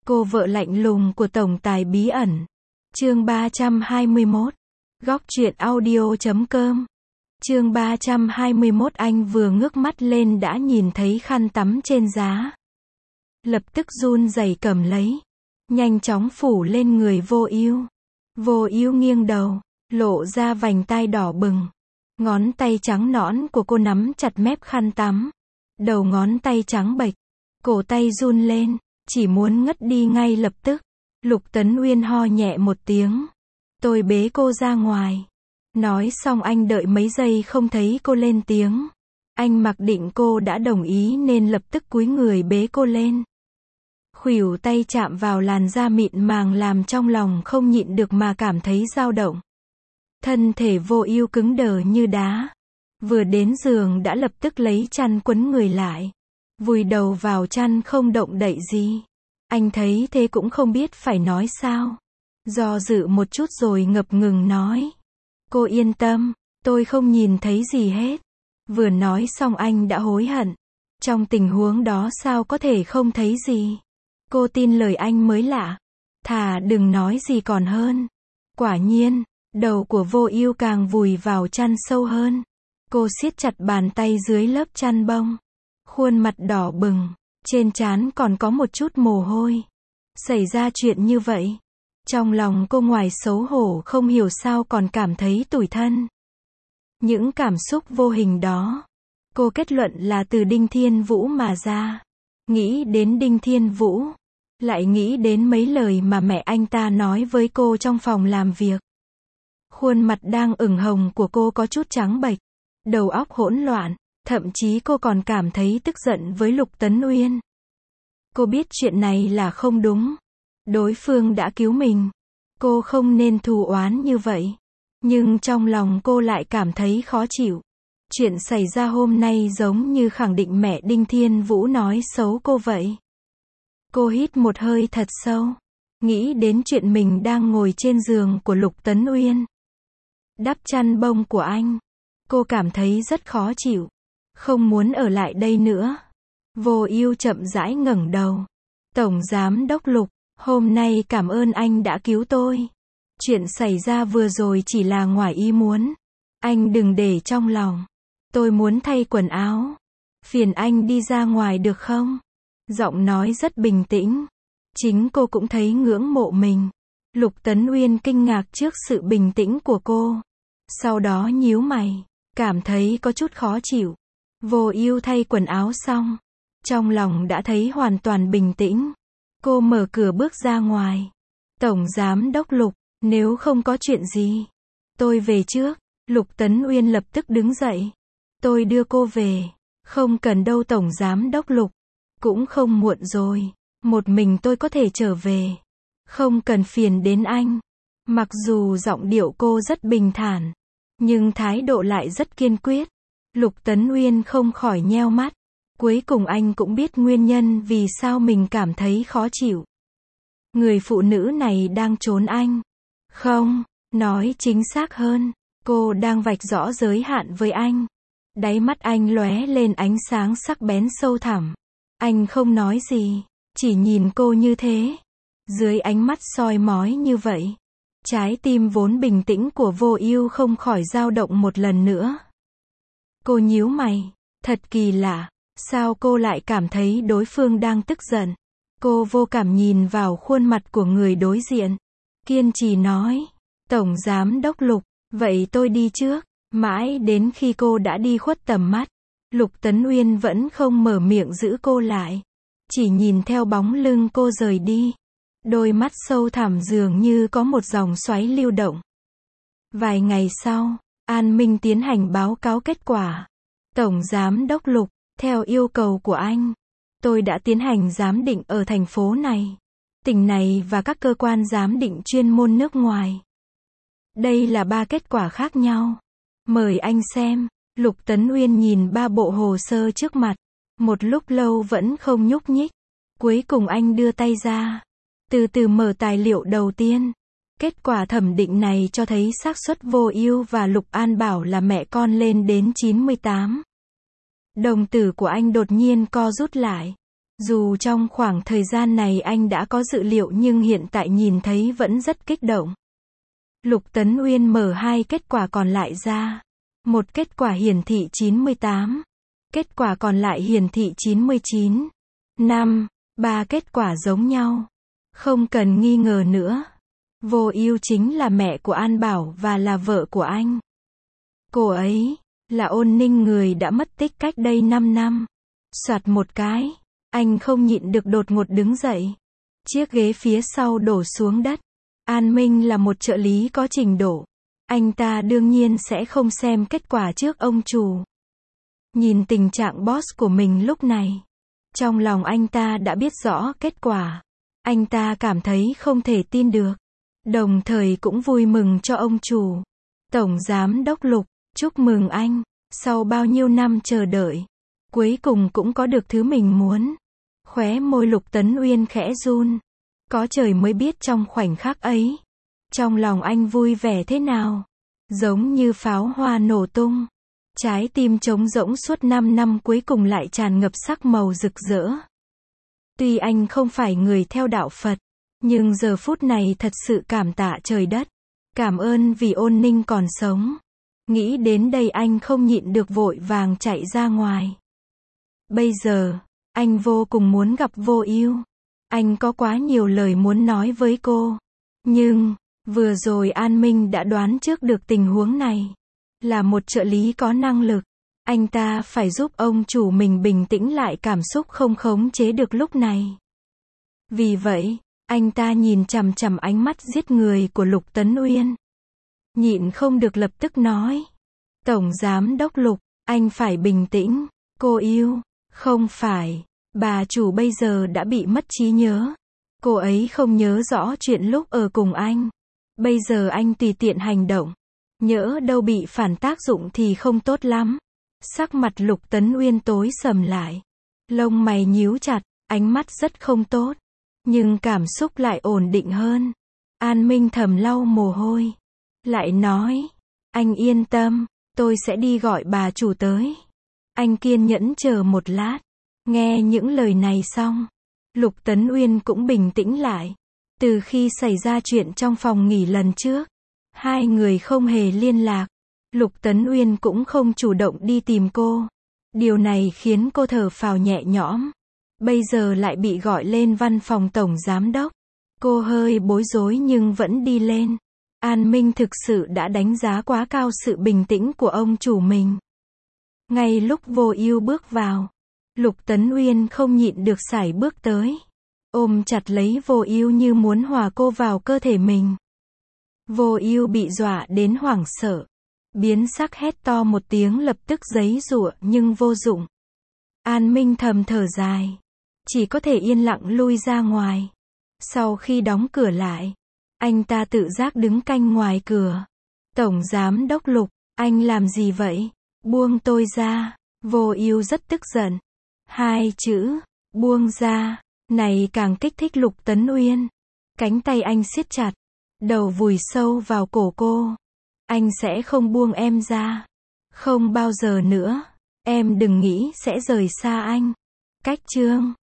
Cô vợ lạnh lùng của tổng tài bí ẩn. Chương 321. Góc truyện audio.com. Chương 321. Anh vừa ngước mắt lên đã nhìn thấy khăn tắm trên giá. Lập tức run rẩy cầm lấy, nhanh chóng phủ lên người Vô Ưu. Vô Ưu nghiêng đầu, lộ ra vành tai đỏ bừng. Ngón tay trắng nõn của cô nắm chặt mép khăn tắm. Đầu ngón tay trắng bệch, cổ tay run lên, chỉ muốn ngất đi ngay lập tức. Lục Tấn Uyên ho nhẹ một tiếng. Tôi bế cô ra ngoài. Nói xong anh đợi mấy giây không thấy cô lên tiếng. Anh mặc định cô đã đồng ý nên lập tức cúi người bế cô lên. Khuỷu tay chạm vào làn da mịn màng làm trong lòng không nhịn được mà cảm thấy dao động. Thân thể Vô Ưu cứng đờ như đá. Vừa đến giường đã lập tức lấy chăn quấn người lại. Vùi đầu vào chăn không động đậy gì. Anh thấy thế cũng không biết phải nói sao. Do dự một chút rồi ngập ngừng nói. Cô yên tâm, tôi không nhìn thấy gì hết. Vừa nói xong anh đã hối hận. Trong tình huống đó sao có thể không thấy gì. Cô tin lời anh mới lạ. Thà đừng nói gì còn hơn. Quả nhiên, đầu của Vô Ưu càng vùi vào chăn sâu hơn. Cô siết chặt bàn tay dưới lớp chăn bông. Khuôn mặt đỏ bừng, trên trán còn có một chút mồ hôi. Xảy ra chuyện như vậy. Trong lòng cô ngoài xấu hổ không hiểu sao còn cảm thấy tủi thân. Những cảm xúc vô hình đó, cô kết luận là từ Đinh Thiên Vũ mà ra. Nghĩ đến Đinh Thiên Vũ, lại nghĩ đến mấy lời mà mẹ anh ta nói với cô trong phòng làm việc. Khuôn mặt đang ửng hồng của cô có chút trắng bệch, đầu óc hỗn loạn, thậm chí cô còn cảm thấy tức giận với Lục Tấn Uyên. Cô biết chuyện này là không đúng. Đối phương đã cứu mình. Cô không nên thù oán như vậy. Nhưng trong lòng cô lại cảm thấy khó chịu. Chuyện xảy ra hôm nay giống như khẳng định mẹ Đinh Thiên Vũ nói xấu cô vậy. Cô hít một hơi thật sâu. Nghĩ đến chuyện mình đang ngồi trên giường của Lục Tấn Uyên. Đắp chăn bông của anh. Cô cảm thấy rất khó chịu. Không muốn ở lại đây nữa. Vô Ưu chậm rãi ngẩng đầu. Tổng Giám đốc Lục, hôm nay cảm ơn anh đã cứu tôi. Chuyện xảy ra vừa rồi chỉ là ngoài ý muốn. Anh đừng để trong lòng. Tôi muốn thay quần áo. Phiền anh đi ra ngoài được không? Giọng nói rất bình tĩnh. Chính cô cũng thấy ngưỡng mộ mình. Lục Tấn Uyên kinh ngạc trước sự bình tĩnh của cô. Sau đó nhíu mày, cảm thấy có chút khó chịu. Vô Ưu thay quần áo xong, trong lòng đã thấy hoàn toàn bình tĩnh. Cô mở cửa bước ra ngoài. Tổng Giám đốc Lục, nếu không có chuyện gì, tôi về trước. Lục Tấn Uyên lập tức đứng dậy. Tôi đưa cô về. Không cần đâu Tổng Giám đốc Lục. Cũng không muộn rồi. Một mình tôi có thể trở về. Không cần phiền đến anh. Mặc dù giọng điệu cô rất bình thản, nhưng thái độ lại rất kiên quyết. Lục Tấn Uyên không khỏi nheo mắt. Cuối cùng anh cũng biết nguyên nhân vì sao mình cảm thấy khó chịu. Người phụ nữ này đang trốn anh. Không, nói chính xác hơn, cô đang vạch rõ giới hạn với anh. Đáy mắt anh lóe lên ánh sáng sắc bén sâu thẳm. Anh không nói gì, chỉ nhìn cô như thế. Dưới ánh mắt soi mói như vậy, trái tim vốn bình tĩnh của Vô Ưu không khỏi dao động một lần nữa. Cô nhíu mày, thật kỳ lạ, sao cô lại cảm thấy đối phương đang tức giận? Cô vô cảm nhìn vào khuôn mặt của người đối diện, kiên trì nói, Tổng Giám đốc Lục, vậy tôi đi trước. Mãi đến khi cô đã đi khuất tầm mắt, Lục Tấn Uyên vẫn không mở miệng giữ cô lại, chỉ nhìn theo bóng lưng cô rời đi. Đôi mắt sâu thẳm dường như có một dòng xoáy lưu động. Vài ngày sau, An Minh tiến hành báo cáo kết quả. Tổng Giám đốc Lục, theo yêu cầu của anh, tôi đã tiến hành giám định ở thành phố này, tỉnh này và các cơ quan giám định chuyên môn nước ngoài. Đây là 3 kết quả khác nhau. Mời anh xem. Lục Tấn Uyên nhìn 3 bộ hồ sơ trước mặt. Một lúc lâu vẫn không nhúc nhích. Cuối cùng anh đưa tay ra. Từ từ mở tài liệu đầu tiên. Kết quả thẩm định này cho thấy xác suất Vô Ưu và Lục An Bảo là mẹ con lên đến 98. Đồng tử của anh đột nhiên co rút lại. Dù trong khoảng thời gian này anh đã có dự liệu nhưng hiện tại nhìn thấy vẫn rất kích động. Lục Tấn Uyên mở hai kết quả còn lại ra. Một kết quả hiển thị 98. Kết quả còn lại hiển thị 99. 5. Ba kết quả giống nhau. Không cần nghi ngờ nữa. Vô Ưu chính là mẹ của An Bảo và là vợ của anh. Cô ấy là Ôn Ninh, người đã mất tích cách đây 5 năm. Soạt một cái, anh không nhịn được đột ngột đứng dậy. Chiếc ghế phía sau đổ xuống đất. An Minh là một trợ lý có trình độ. Anh ta đương nhiên sẽ không xem kết quả trước ông chủ. Nhìn tình trạng boss của mình lúc này, trong lòng anh ta đã biết rõ kết quả. Anh ta cảm thấy không thể tin được. Đồng thời cũng vui mừng cho ông chủ. Tổng giám đốc Lục, chúc mừng anh. Sau bao nhiêu năm chờ đợi, cuối cùng cũng có được thứ mình muốn. Khóe môi Lục Tấn Uyên khẽ run. Có trời mới biết trong khoảnh khắc ấy, trong lòng anh vui vẻ thế nào. Giống như pháo hoa nổ tung. Trái tim trống rỗng suốt 5 năm cuối cùng lại tràn ngập sắc màu rực rỡ. Tuy anh không phải người theo đạo Phật, nhưng giờ phút này thật sự cảm tạ trời đất. Cảm ơn vì Ôn Ninh còn sống. Nghĩ đến đây anh không nhịn được vội vàng chạy ra ngoài. Bây giờ, anh vô cùng muốn gặp Vô Ưu. Anh có quá nhiều lời muốn nói với cô. Nhưng, vừa rồi An Minh đã đoán trước được tình huống này. Là một trợ lý có năng lực, anh ta phải giúp ông chủ mình bình tĩnh lại cảm xúc không khống chế được lúc này. Vì vậy, anh ta nhìn chằm chằm ánh mắt giết người của Lục Tấn Uyên. Nhịn không được lập tức nói. Tổng giám đốc Lục, anh phải bình tĩnh. Cô yêu, không phải. Bà chủ bây giờ đã bị mất trí nhớ. Cô ấy không nhớ rõ chuyện lúc ở cùng anh. Bây giờ anh tùy tiện hành động, nhỡ đâu bị phản tác dụng thì không tốt lắm. Sắc mặt Lục Tấn Uyên tối sầm lại. Lông mày nhíu chặt, ánh mắt rất không tốt. Nhưng cảm xúc lại ổn định hơn. An Minh thầm lau mồ hôi. Lại nói, anh yên tâm, tôi sẽ đi gọi bà chủ tới. Anh kiên nhẫn chờ một lát. Nghe những lời này xong, Lục Tấn Uyên cũng bình tĩnh lại. Từ khi xảy ra chuyện trong phòng nghỉ lần trước, hai người không hề liên lạc. Lục Tấn Uyên cũng không chủ động đi tìm cô. Điều này khiến cô thở phào nhẹ nhõm. Bây giờ lại bị gọi lên văn phòng tổng giám đốc. Cô hơi bối rối nhưng vẫn đi lên. An Minh thực sự đã đánh giá quá cao sự bình tĩnh của ông chủ mình. Ngay lúc Vô Ưu bước vào, Lục Tấn Uyên không nhịn được sải bước tới. Ôm chặt lấy Vô Ưu như muốn hòa cô vào cơ thể mình. Vô Ưu bị dọa đến hoảng sợ. Biến sắc hét to một tiếng lập tức giãy giụa nhưng vô dụng. An Minh thầm thở dài. Chỉ có thể yên lặng lui ra ngoài. Sau khi đóng cửa lại, anh ta tự giác đứng canh ngoài cửa. Tổng giám đốc Lục, anh làm gì vậy? Buông tôi ra. Vô Ưu rất tức giận. Hai chữ, buông ra, này càng kích thích Lục Tấn Uyên. Cánh tay anh siết chặt, đầu vùi sâu vào cổ cô. Anh sẽ không buông em ra. Không bao giờ nữa. Em đừng nghĩ sẽ rời xa anh. Cách chương